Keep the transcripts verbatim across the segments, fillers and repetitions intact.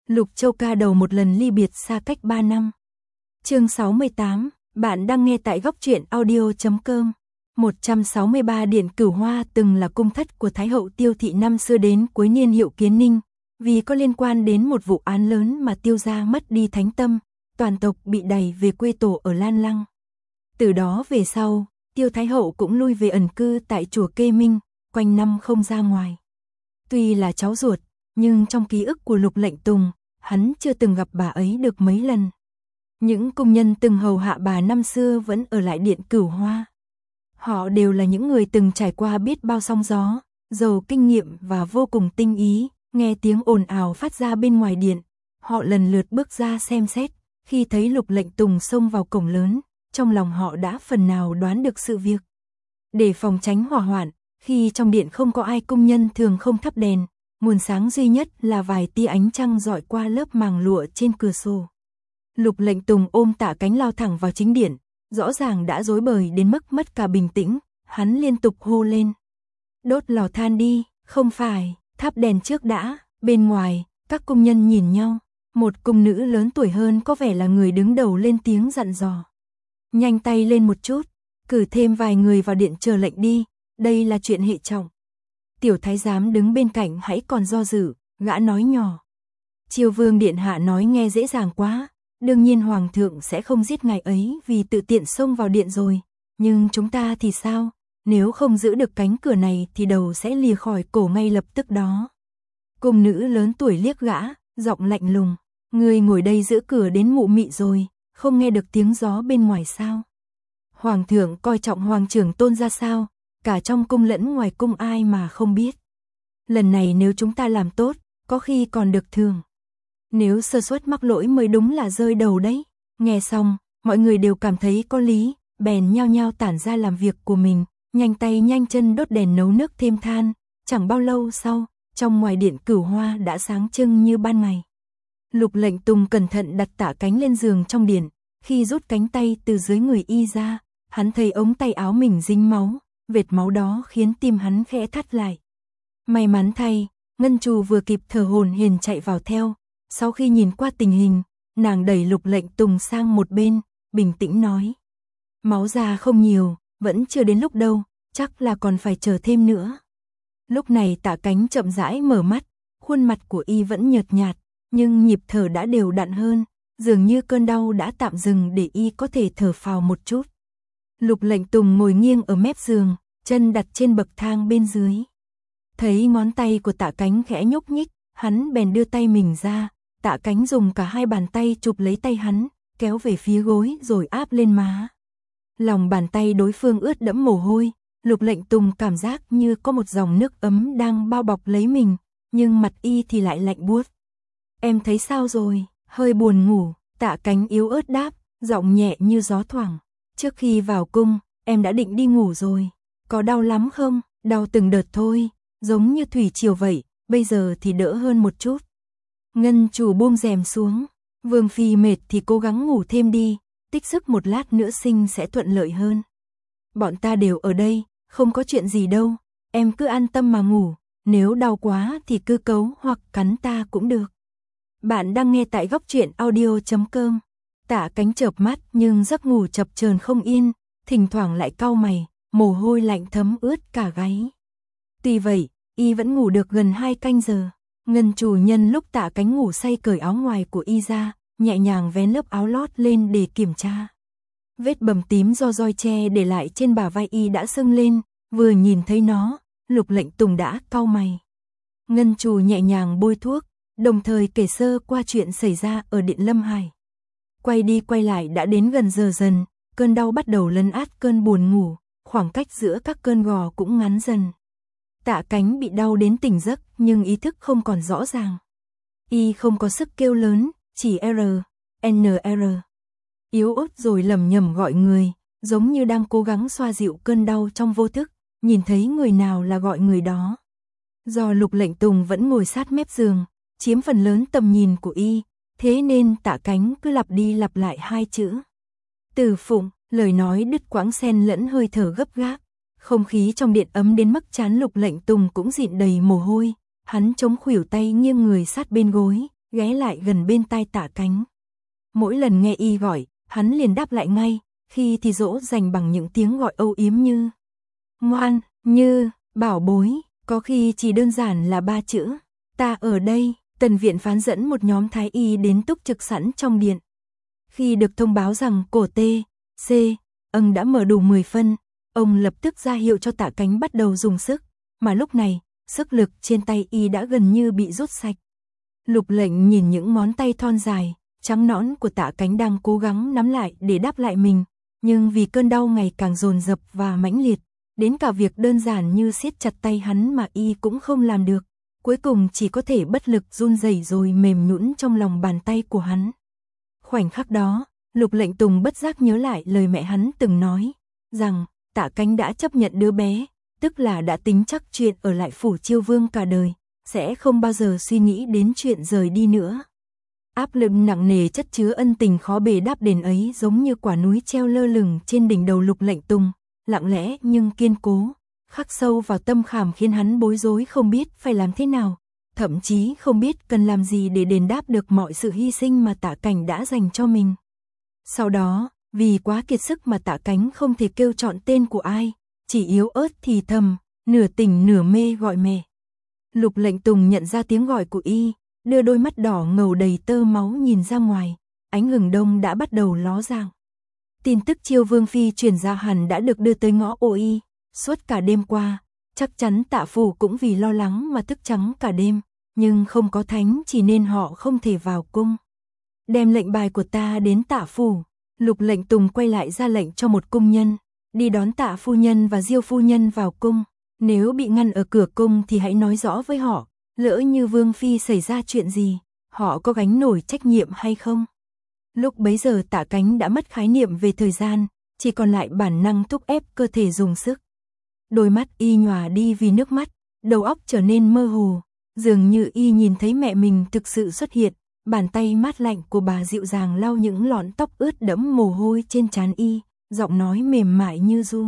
Lục Châu ca đầu một lần ly biệt xa cách ba năm. Chương sáu mươi tám, bạn đang nghe tại góc truyện audio chấm com. một trăm sáu mươi ba Điện Cửu Hoa từng là cung thất của Thái hậu Tiêu thị năm xưa đến cuối niên Hiệu Kiến Ninh, vì có liên quan đến một vụ án lớn mà Tiêu gia mất đi thánh tâm, toàn tộc bị đày về quê tổ ở Lan Lăng. Từ đó về sau, Tiêu Thái hậu cũng lui về ẩn cư tại chùa Kê Minh, quanh năm không ra ngoài. Tuy là cháu ruột, nhưng trong ký ức của Lục Lệnh Tùng, hắn chưa từng gặp bà ấy được mấy lần. Những công nhân từng hầu hạ bà năm xưa vẫn ở lại Điện Cửu Hoa. Họ đều là những người từng trải qua biết bao sóng gió, giàu kinh nghiệm và vô cùng tinh ý. Nghe tiếng ồn ào phát ra bên ngoài điện, họ lần lượt bước ra xem xét. Khi thấy Lục Lệnh Tùng xông vào cổng lớn, trong lòng họ đã phần nào đoán được sự việc. Để phòng tránh hỏa hoạn, khi trong điện không có ai, công nhân thường không thắp đèn, nguồn sáng duy nhất là vài tia ánh trăng rọi qua lớp màng lụa trên cửa sổ. Lục Lệnh Tùng ôm Tạ Cánh lao thẳng vào chính điện, rõ ràng đã rối bời đến mức mất cả bình tĩnh, hắn liên tục hô lên. Đốt lò than đi, không phải, thắp đèn trước đã. Bên ngoài, các công nhân nhìn nhau, một cung nữ lớn tuổi hơn có vẻ là người đứng đầu lên tiếng dặn dò. Nhanh tay lên một chút, cử thêm vài người vào điện chờ lệnh đi, đây là chuyện hệ trọng. Tiểu thái giám đứng bên cạnh hãy còn do dự, gã nói nhỏ. Triều vương điện hạ nói nghe dễ dàng quá, đương nhiên hoàng thượng sẽ không giết ngài ấy vì tự tiện xông vào điện rồi, nhưng chúng ta thì sao, nếu không giữ được cánh cửa này thì đầu sẽ lìa khỏi cổ ngay lập tức đó. Cung nữ lớn tuổi liếc gã, giọng lạnh lùng, người ngồi đây giữ cửa đến mụ mị rồi, không nghe được tiếng gió bên ngoài sao? Hoàng thượng coi trọng hoàng trưởng tôn ra sao, cả trong cung lẫn ngoài cung ai mà không biết. Lần này nếu chúng ta làm tốt, có khi còn được thưởng. Nếu sơ suất mắc lỗi mới đúng là rơi đầu đấy. Nghe xong, mọi người đều cảm thấy có lý, bèn nhao nhao tản ra làm việc của mình, nhanh tay nhanh chân đốt đèn nấu nước thêm than. Chẳng bao lâu sau, trong ngoài điện Cửu Hoa đã sáng trưng như ban ngày. Lục Lệnh Tùng cẩn thận đặt Tạ Cánh lên giường trong điện, khi rút cánh tay từ dưới người y ra, hắn thấy ống tay áo mình dính máu, vệt máu đó khiến tim hắn khẽ thắt lại. May mắn thay, Ngân Trù vừa kịp thở hổn hển chạy vào theo, sau khi nhìn qua tình hình, nàng đẩy Lục Lệnh Tùng sang một bên, bình tĩnh nói. Máu ra không nhiều, vẫn chưa đến lúc đâu, chắc là còn phải chờ thêm nữa. Lúc này Tạ Cánh chậm rãi mở mắt, khuôn mặt của y vẫn nhợt nhạt, nhưng nhịp thở đã đều đặn hơn, dường như cơn đau đã tạm dừng để y có thể thở phào một chút. Lục Lệnh Tùng ngồi nghiêng ở mép giường, chân đặt trên bậc thang bên dưới. Thấy ngón tay của Tạ Cánh khẽ nhúc nhích, hắn bèn đưa tay mình ra, Tạ Cánh dùng cả hai bàn tay chụp lấy tay hắn, kéo về phía gối rồi áp lên má. Lòng bàn tay đối phương ướt đẫm mồ hôi, Lục Lệnh Tùng cảm giác như có một dòng nước ấm đang bao bọc lấy mình, nhưng mặt y thì lại lạnh buốt. Em thấy sao rồi, hơi buồn ngủ, Tạ Cánh yếu ớt đáp, giọng nhẹ như gió thoảng. Trước khi vào cung, em đã định đi ngủ rồi, có đau lắm không? Đau từng đợt thôi, giống như thủy triều vậy, bây giờ thì đỡ hơn một chút. Ngân Trù buông rèm xuống, Vương phi mệt thì cố gắng ngủ thêm đi, tích sức một lát nữa sinh sẽ thuận lợi hơn. Bọn ta đều ở đây, không có chuyện gì đâu, em cứ an tâm mà ngủ, nếu đau quá thì cứ cấu hoặc cắn ta cũng được. Bạn đang nghe tại góc truyện audio chấm com. Tạ Cánh chợp mắt nhưng giấc ngủ chập chờn không yên, thỉnh thoảng lại cau mày, mồ hôi lạnh thấm ướt cả gáy. Tuy vậy, y vẫn ngủ được gần hai canh giờ. Ngân Trù nhân lúc Tạ Cánh ngủ say cởi áo ngoài của y ra, nhẹ nhàng vén lớp áo lót lên để kiểm tra. Vết bầm tím do roi tre để lại trên bả vai y đã sưng lên, vừa nhìn thấy nó, Lục Lệnh Tùng đã cau mày. Ngân Trù nhẹ nhàng bôi thuốc, đồng thời kể sơ qua chuyện xảy ra ở Điện Lâm Hải. Quay đi quay lại đã đến gần giờ dần, cơn đau bắt đầu lấn át cơn buồn ngủ, khoảng cách giữa các cơn gò cũng ngắn dần. Tạ Cánh bị đau đến tỉnh giấc nhưng ý thức không còn rõ ràng. Y không có sức kêu lớn, chỉ R, N R. Yếu ớt rồi lầm nhầm gọi người, giống như đang cố gắng xoa dịu cơn đau trong vô thức, nhìn thấy người nào là gọi người đó. Do Lục Lệnh Tùng vẫn ngồi sát mép giường, chiếm phần lớn tầm nhìn của y, thế nên Tạ Cánh cứ lặp đi lặp lại hai chữ. Từ Phụng, lời nói đứt quãng xen lẫn hơi thở gấp gáp. Không khí trong điện ấm đến mức trán Lục Lệnh Tùng cũng dịn đầy mồ hôi, hắn chống khuỷu tay nghiêng người sát bên gối, ghé lại gần bên tai Tạ Cánh. Mỗi lần nghe y gọi, hắn liền đáp lại ngay, khi thì dỗ dành bằng những tiếng gọi âu yếm như ngoan, như, bảo bối, có khi chỉ đơn giản là ba chữ, ta ở đây. Tần Viện Phán dẫn một nhóm thái y đến túc trực sẵn trong điện. Khi được thông báo rằng cổ tê, C, âng đã mở đủ mười phân, ông lập tức ra hiệu cho Tạ Cánh bắt đầu dùng sức, mà lúc này, sức lực trên tay y đã gần như bị rút sạch. Lục Lệnh nhìn những ngón tay thon dài, trắng nõn của Tạ Cánh đang cố gắng nắm lại để đáp lại mình, nhưng vì cơn đau ngày càng dồn dập và mãnh liệt, đến cả việc đơn giản như siết chặt tay hắn mà y cũng không làm được, cuối cùng chỉ có thể bất lực run rẩy rồi mềm nhũn trong lòng bàn tay của hắn. Khoảnh khắc đó, Lục Lệnh Tùng bất giác nhớ lại lời mẹ hắn từng nói, rằng Tạ Cánh đã chấp nhận đứa bé, tức là đã tính chắc chuyện ở lại phủ Chiêu Vương cả đời, sẽ không bao giờ suy nghĩ đến chuyện rời đi nữa. Áp lực nặng nề chất chứa ân tình khó bề đáp đền ấy giống như quả núi treo lơ lửng trên đỉnh đầu Lục Lệnh Tùng, lặng lẽ nhưng kiên cố, khắc sâu vào tâm khảm khiến hắn bối rối không biết phải làm thế nào, thậm chí không biết cần làm gì để đền đáp được mọi sự hy sinh mà Tạ Cảnh đã dành cho mình. Sau đó, vì quá kiệt sức mà Tạ Cánh không thể kêu chọn tên của ai, chỉ yếu ớt thì thầm, nửa tỉnh nửa mê gọi mẹ. Lục Lệnh Tùng nhận ra tiếng gọi của y, đưa đôi mắt đỏ ngầu đầy tơ máu nhìn ra ngoài, ánh hừng đông đã bắt đầu ló dạng. Tin tức Chiêu Vương phi truyền ra hẳn đã được đưa tới ngõ ô y, suốt cả đêm qua, chắc chắn Tạ phủ cũng vì lo lắng mà thức trắng cả đêm, nhưng không có thánh chỉ nên họ không thể vào cung. Đem lệnh bài của ta đến Tạ phủ. Lục Lệnh Tùng quay lại ra lệnh cho một cung nhân, đi đón Tạ phu nhân và Diêu phu nhân vào cung, nếu bị ngăn ở cửa cung thì hãy nói rõ với họ, lỡ như Vương phi xảy ra chuyện gì, họ có gánh nổi trách nhiệm hay không. Lúc bấy giờ Tạ Cánh đã mất khái niệm về thời gian, chỉ còn lại bản năng thúc ép cơ thể dùng sức. Đôi mắt y nhòa đi vì nước mắt, đầu óc trở nên mơ hồ, dường như y nhìn thấy mẹ mình thực sự xuất hiện. Bàn tay mát lạnh của bà dịu dàng lau những lọn tóc ướt đẫm mồ hôi trên trán y, giọng nói mềm mại như ru.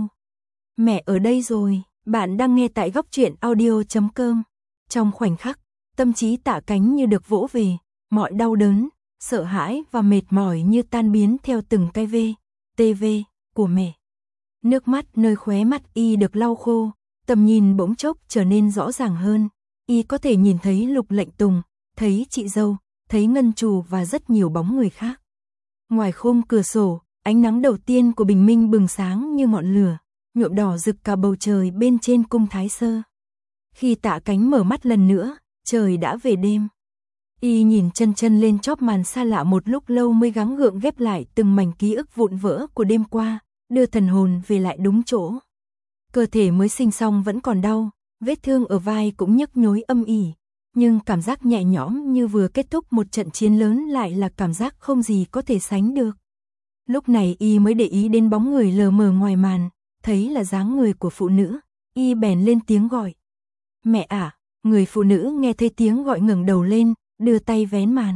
Mẹ ở đây rồi, bạn đang nghe tại góc truyện audio chấm com. Trong khoảnh khắc, tâm trí Tạ Cánh như được vỗ về, mọi đau đớn, sợ hãi và mệt mỏi như tan biến theo từng cái vê, tê vê của mẹ. Nước mắt nơi khóe mắt y được lau khô, tầm nhìn bỗng chốc trở nên rõ ràng hơn. Y có thể nhìn thấy Lục Lệnh Tùng, thấy chị dâu, thấy Ngân Trù và rất nhiều bóng người khác. Ngoài khung cửa sổ, ánh nắng đầu tiên của bình minh bừng sáng như ngọn lửa, nhuộm đỏ rực cả bầu trời bên trên cung Thái Sơ. Khi Tạ Cánh mở mắt lần nữa, trời đã về đêm. Y nhìn chân chân lên chóp màn xa lạ một lúc lâu mới gắng gượng ghép lại từng mảnh ký ức vụn vỡ của đêm qua, đưa thần hồn về lại đúng chỗ. Cơ thể mới sinh xong vẫn còn đau, vết thương ở vai cũng nhức nhối âm ỉ. Nhưng cảm giác nhẹ nhõm như vừa kết thúc một trận chiến lớn lại là cảm giác không gì có thể sánh được. Lúc này y mới để ý đến bóng người lờ mờ ngoài màn, thấy là dáng người của phụ nữ, y bèn lên tiếng gọi. Mẹ à, người phụ nữ nghe thấy tiếng gọi ngẩng đầu lên, đưa tay vén màn.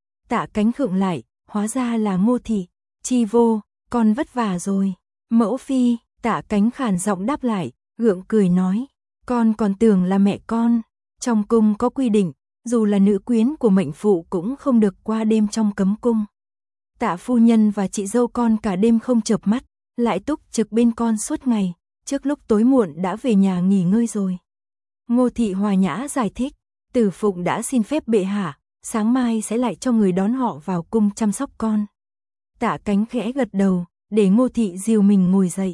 Tạ Cánh khựng lại, hóa ra là Ngô thị. Chi vô, con vất vả rồi. Mẫu phi, Tạ Cánh khàn giọng đáp lại, gượng cười nói, con còn tưởng là mẹ con. Trong cung có quy định, dù là nữ quyến của mệnh phụ cũng không được qua đêm trong cấm cung. Tạ phu nhân và chị dâu con cả đêm không chợp mắt, lại túc trực bên con suốt ngày, trước lúc tối muộn đã về nhà nghỉ ngơi rồi. Ngô thị hòa nhã giải thích, Tử Phụng đã xin phép bệ hạ, sáng mai sẽ lại cho người đón họ vào cung chăm sóc con. Tạ Cánh khẽ gật đầu, để Ngô thị dìu mình ngồi dậy.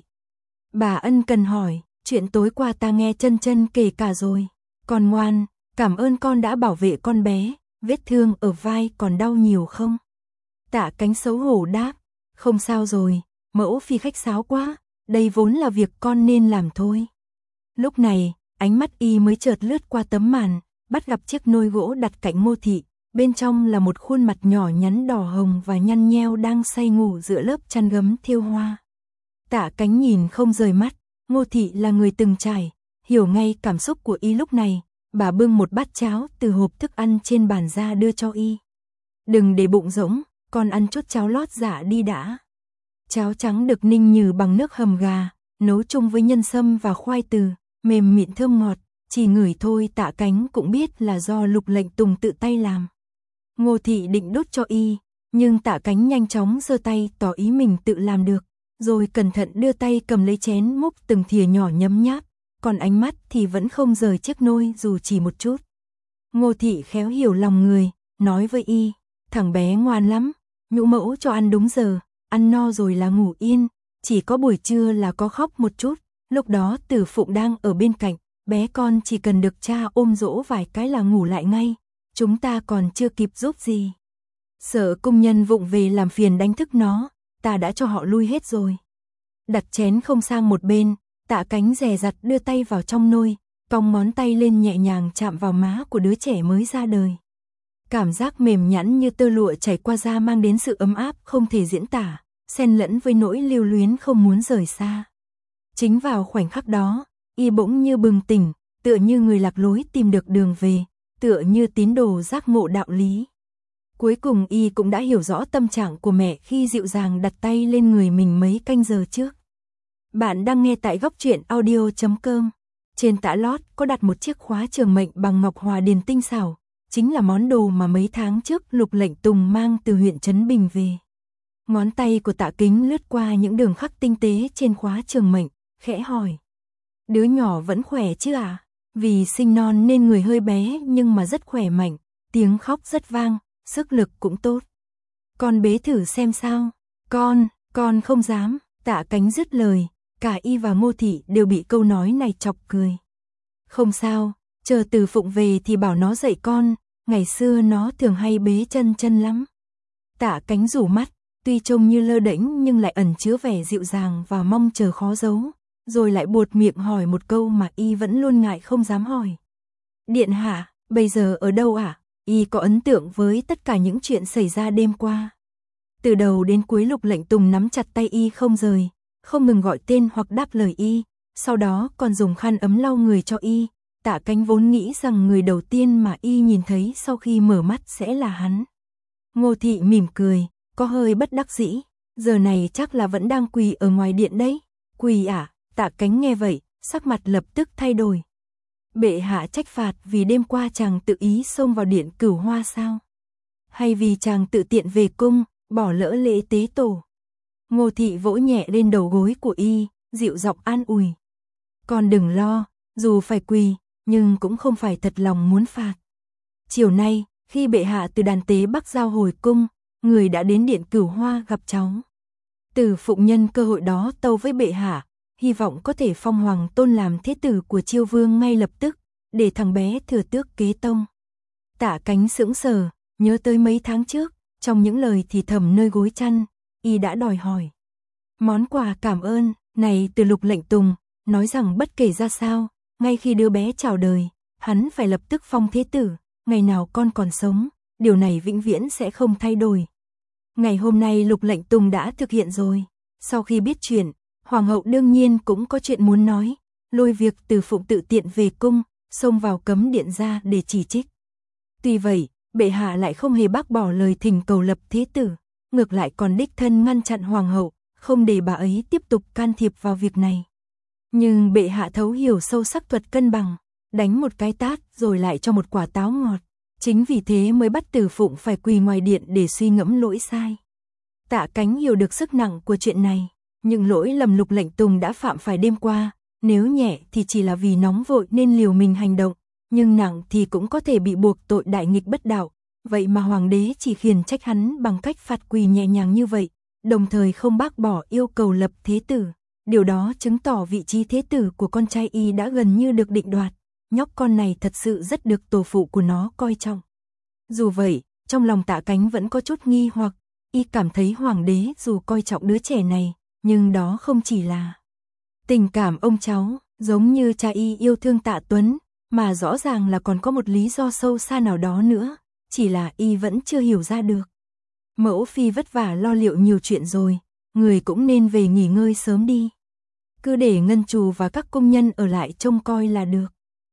Bà ân cần hỏi, chuyện tối qua ta nghe chân chân kể cả rồi. Con ngoan, cảm ơn con đã bảo vệ con bé, vết thương ở vai còn đau nhiều không? Tạ Cánh xấu hổ đáp, không sao rồi, mẫu phi khách sáo quá, đây vốn là việc con nên làm thôi. Lúc này, ánh mắt y mới chợt lướt qua tấm màn, bắt gặp chiếc nôi gỗ đặt cạnh Ngô thị, bên trong là một khuôn mặt nhỏ nhắn đỏ hồng và nhăn nheo đang say ngủ giữa lớp chăn gấm thêu hoa. Tạ Cánh nhìn không rời mắt, Ngô thị là người từng trải, hiểu ngay cảm xúc của y lúc này, bà bưng một bát cháo từ hộp thức ăn trên bàn ra đưa cho y. Đừng để bụng rỗng, con ăn chút cháo lót dạ đi đã. Cháo trắng được ninh nhừ bằng nước hầm gà, nấu chung với nhân sâm và khoai từ, mềm mịn thơm ngọt, chỉ ngửi thôi Tạ Cánh cũng biết là do Lục Lệnh Tùng tự tay làm. Ngô Thị định đút cho y, nhưng Tạ Cánh nhanh chóng giơ tay tỏ ý mình tự làm được, rồi cẩn thận đưa tay cầm lấy chén múc từng thìa nhỏ nhấm nháp, còn ánh mắt thì vẫn không rời chiếc nôi dù chỉ một chút. Ngô Thị khéo hiểu lòng người, nói với y, thằng bé ngoan lắm, nhũ mẫu cho ăn đúng giờ, ăn no rồi là ngủ yên, chỉ có buổi trưa là có khóc một chút, lúc đó Tử Phụng đang ở bên cạnh, bé con chỉ cần được cha ôm dỗ vài cái là ngủ lại ngay, chúng ta còn chưa kịp giúp gì. Sợ công nhân vụng về làm phiền đánh thức nó, ta đã cho họ lui hết rồi. Đặt chén không sang một bên, Tạ Cánh dè dặt đưa tay vào trong nôi, cong ngón tay lên nhẹ nhàng chạm vào má của đứa trẻ mới ra đời. Cảm giác mềm nhẵn như tơ lụa chảy qua da mang đến sự ấm áp không thể diễn tả, xen lẫn với nỗi lưu luyến không muốn rời xa. Chính vào khoảnh khắc đó, y bỗng như bừng tỉnh, tựa như người lạc lối tìm được đường về, tựa như tín đồ giác ngộ đạo lý. Cuối cùng y cũng đã hiểu rõ tâm trạng của mẹ khi dịu dàng đặt tay lên người mình mấy canh giờ trước. Bạn đang nghe tại góc truyện audio chấm com. Trên tã lót có đặt một chiếc khóa trường mệnh bằng ngọc hòa điền tinh xảo, chính là món đồ mà mấy tháng trước Lục Lệnh Tùng mang từ huyện Trấn Bình về. Ngón tay của Tạ Kính lướt qua những đường khắc tinh tế trên khóa trường mệnh, khẽ hỏi. Đứa nhỏ vẫn khỏe chứ à? Vì sinh non nên người hơi bé nhưng mà rất khỏe mạnh, tiếng khóc rất vang, sức lực cũng tốt. Con bế thử xem sao. Con, con không dám. Tạ Cánh dứt lời, cả y và Ngô Thị đều bị câu nói này chọc cười. Không sao, chờ Từ Phụng về thì bảo nó dạy con, ngày xưa nó thường hay bế chân chân lắm. Tạ Cánh rủ mắt, tuy trông như lơ đễnh nhưng lại ẩn chứa vẻ dịu dàng và mong chờ khó giấu, rồi lại buột miệng hỏi một câu mà y vẫn luôn ngại không dám hỏi. Điện hạ, bây giờ ở đâu ạ? À? Y có ấn tượng với tất cả những chuyện xảy ra đêm qua. Từ đầu đến cuối Lục Lệnh Tùng nắm chặt tay y không rời, không ngừng gọi tên hoặc đáp lời y, sau đó còn dùng khăn ấm lau người cho y. Tạ Cánh vốn nghĩ rằng người đầu tiên mà y nhìn thấy sau khi mở mắt sẽ là hắn. Ngô Thị mỉm cười, có hơi bất đắc dĩ, giờ này chắc là vẫn đang quỳ ở ngoài điện đấy. Quỳ à? Tạ Cánh nghe vậy, sắc mặt lập tức thay đổi. Bệ hạ trách phạt vì đêm qua chàng tự ý xông vào điện Cửu Hoa sao? Hay vì chàng tự tiện về cung, bỏ lỡ lễ tế tổ? Ngô Thị vỗ nhẹ lên đầu gối của y, dịu giọng an ủi. Con đừng lo, dù phải quỳ, nhưng cũng không phải thật lòng muốn phạt. Chiều nay, khi bệ hạ từ đàn tế Bắc giao hồi cung, người đã đến điện Cửu Hoa gặp cháu. Từ Phụng nhân cơ hội đó tâu với bệ hạ, hy vọng có thể phong Hoàng Tôn làm thế tử của Chiêu Vương ngay lập tức, để thằng bé thừa tước kế tông. Tạ Cánh sững sờ, nhớ tới mấy tháng trước, trong những lời thì thầm nơi gối chăn, y đã đòi hỏi. Món quà cảm ơn này từ Lục Lệnh Tùng, nói rằng bất kể ra sao, ngay khi đứa bé chào đời, hắn phải lập tức phong thế tử, ngày nào con còn sống, điều này vĩnh viễn sẽ không thay đổi. Ngày hôm nay Lục Lệnh Tùng đã thực hiện rồi, sau khi biết chuyện, Hoàng hậu đương nhiên cũng có chuyện muốn nói, lôi việc Từ Phụng tự tiện về cung, xông vào cấm điện ra để chỉ trích. Tuy vậy, bệ hạ lại không hề bác bỏ lời thỉnh cầu lập thế tử, ngược lại còn đích thân ngăn chặn Hoàng hậu, không để bà ấy tiếp tục can thiệp vào việc này. Nhưng bệ hạ thấu hiểu sâu sắc thuật cân bằng, đánh một cái tát rồi lại cho một quả táo ngọt, chính vì thế mới bắt Từ Phụng phải quỳ ngoài điện để suy ngẫm lỗi sai. Tạ Cánh hiểu được sức nặng của chuyện này. Nhưng lỗi lầm Lục Lệnh Tùng đã phạm phải đêm qua, nếu nhẹ thì chỉ là vì nóng vội nên liều mình hành động, nhưng nặng thì cũng có thể bị buộc tội đại nghịch bất đạo, vậy mà hoàng đế chỉ khiển trách hắn bằng cách phạt quỳ nhẹ nhàng như vậy, đồng thời không bác bỏ yêu cầu lập thế tử. Điều đó chứng tỏ vị trí thế tử của con trai y đã gần như được định đoạt, nhóc con này thật sự rất được tổ phụ của nó coi trọng. Dù vậy, trong lòng Tạ Cánh vẫn có chút nghi hoặc, y cảm thấy hoàng đế dù coi trọng đứa trẻ này, nhưng đó không chỉ là tình cảm ông cháu, giống như cha y yêu thương Tạ Tuấn, mà rõ ràng là còn có một lý do sâu xa nào đó nữa, chỉ là y vẫn chưa hiểu ra được. Mẫu phi vất vả lo liệu nhiều chuyện rồi, người cũng nên về nghỉ ngơi sớm đi. Cứ để Ngân Trù và các công nhân ở lại trông coi là được.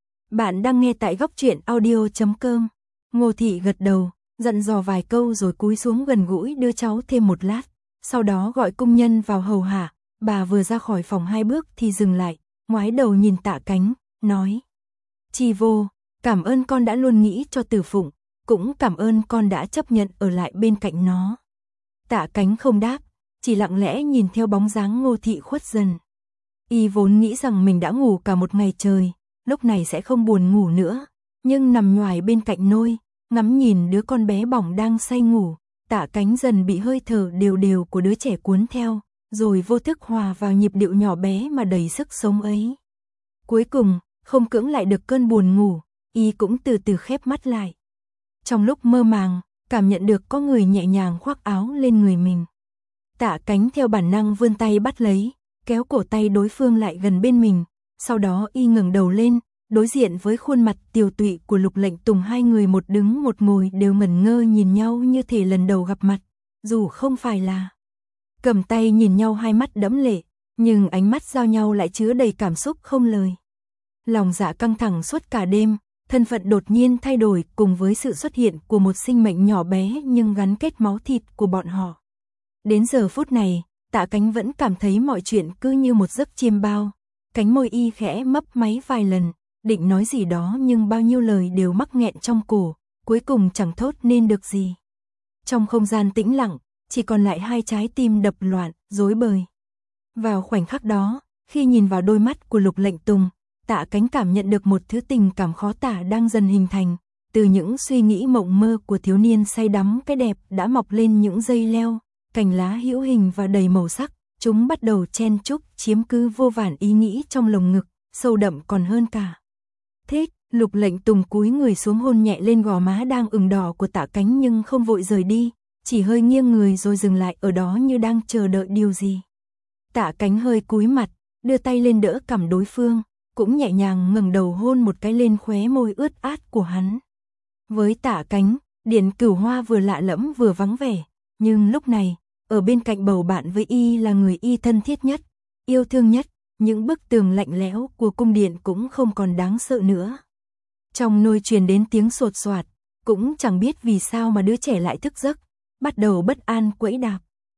Bạn đang nghe tại góc truyện audio chấm com. Ngô Thị gật đầu, dặn dò vài câu rồi cúi xuống gần gũi đưa cháu thêm một lát. Sau đó gọi công nhân vào hầu hạ, bà vừa ra khỏi phòng hai bước thì dừng lại, ngoái đầu nhìn Tạ Cánh, nói. Chi vô, cảm ơn con đã luôn nghĩ cho Từ Phụng, cũng cảm ơn con đã chấp nhận ở lại bên cạnh nó. Tạ Cánh không đáp, chỉ lặng lẽ nhìn theo bóng dáng Ngô Thị khuất dần. Y vốn nghĩ rằng mình đã ngủ cả một ngày trời, lúc này sẽ không buồn ngủ nữa, nhưng nằm nhoài bên cạnh nôi, ngắm nhìn đứa con bé bỏng đang say ngủ, Tạ Cánh dần bị hơi thở đều đều của đứa trẻ cuốn theo, rồi vô thức hòa vào nhịp điệu nhỏ bé mà đầy sức sống ấy. Cuối cùng, không cưỡng lại được cơn buồn ngủ, Y cũng từ từ khép mắt lại. Trong lúc mơ màng, cảm nhận được có người nhẹ nhàng khoác áo lên người mình. Tạ Cánh theo bản năng vươn tay bắt lấy, kéo cổ tay đối phương lại gần bên mình, sau đó Y ngẩng đầu lên, đối diện với khuôn mặt tiều tụy của Lục Lệnh Tùng, hai người một đứng một ngồi đều ngẩn ngơ nhìn nhau như thể lần đầu gặp mặt, dù không phải là cầm tay nhìn nhau, hai mắt đẫm lệ, nhưng ánh mắt giao nhau lại chứa đầy cảm xúc không lời. Lòng dạ căng thẳng suốt cả đêm, thân phận đột nhiên thay đổi cùng với sự xuất hiện của một sinh mệnh nhỏ bé nhưng gắn kết máu thịt của bọn họ. Đến giờ phút này, Tạ Cánh vẫn cảm thấy mọi chuyện cứ như một giấc chiêm bao. Cánh môi Y khẽ mấp máy vài lần, định nói gì đó nhưng bao nhiêu lời đều mắc nghẹn trong cổ, cuối cùng chẳng thốt nên được gì. Trong không gian tĩnh lặng, chỉ còn lại hai trái tim đập loạn, rối bời. Vào khoảnh khắc đó, khi nhìn vào đôi mắt của Lục Lệnh Tùng, Tạ Cánh cảm nhận được một thứ tình cảm khó tả đang dần hình thành, từ những suy nghĩ mộng mơ của thiếu niên say đắm cái đẹp đã mọc lên những dây leo, cành lá hữu hình và đầy màu sắc, chúng bắt đầu chen chúc chiếm cứ vô vàn ý nghĩ trong lồng ngực, sâu đậm còn hơn cả. Thích, Lục Lệnh Tùng cúi người xuống hôn nhẹ lên gò má đang ửng đỏ của Tạ Cánh nhưng không vội rời đi, chỉ hơi nghiêng người rồi dừng lại ở đó như đang chờ đợi điều gì. Tạ Cánh hơi cúi mặt, đưa tay lên đỡ cằm đối phương, cũng nhẹ nhàng ngẩng đầu hôn một cái lên khóe môi ướt át của hắn. Với Tạ Cánh, Điện Cửu Hoa vừa lạ lẫm vừa vắng vẻ, nhưng lúc này, ở bên cạnh bầu bạn với Y là người Y thân thiết nhất, yêu thương nhất, những bức tường lạnh lẽo của cung điện cũng không còn đáng sợ nữa. Trong nôi truyền đến tiếng sột soạt, cũng chẳng biết vì sao mà đứa trẻ lại thức giấc, bắt đầu bất an quẫy đạp.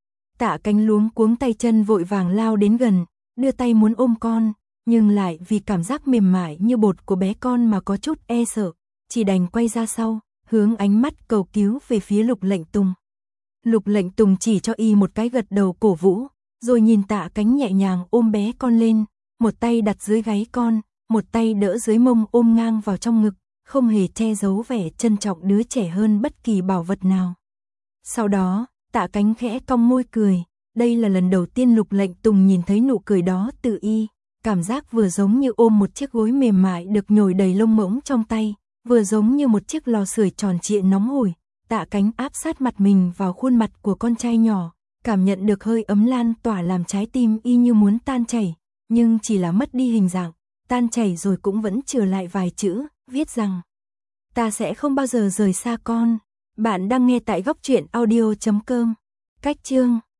Tạ Cánh luống cuống tay chân vội vàng lao đến gần, đưa tay muốn ôm con, nhưng lại vì cảm giác mềm mại như bột của bé con mà có chút e sợ, chỉ đành quay ra sau, hướng ánh mắt cầu cứu về phía Lục Lệnh Tùng. Lục Lệnh Tùng chỉ cho Y một cái gật đầu cổ vũ, rồi nhìn Tạ Cánh nhẹ nhàng ôm bé con lên, một tay đặt dưới gáy con, một tay đỡ dưới mông ôm ngang vào trong ngực, không hề che giấu vẻ trân trọng đứa trẻ hơn bất kỳ bảo vật nào. Sau đó, Tạ Cánh khẽ cong môi cười, đây là lần đầu tiên Lục Lệnh Tùng nhìn thấy nụ cười đó từ Y, cảm giác vừa giống như ôm một chiếc gối mềm mại được nhồi đầy lông mỗng trong tay, vừa giống như một chiếc lò sưởi tròn trịa nóng hổi. Tạ Cánh áp sát mặt mình vào khuôn mặt của con trai nhỏ, cảm nhận được hơi ấm lan tỏa làm trái tim Y như muốn tan chảy, nhưng chỉ là mất đi hình dạng, tan chảy rồi cũng vẫn trở lại vài chữ, viết rằng: ta sẽ không bao giờ rời xa con. Bạn đang nghe tại góc truyện audio chấm com. Cách chương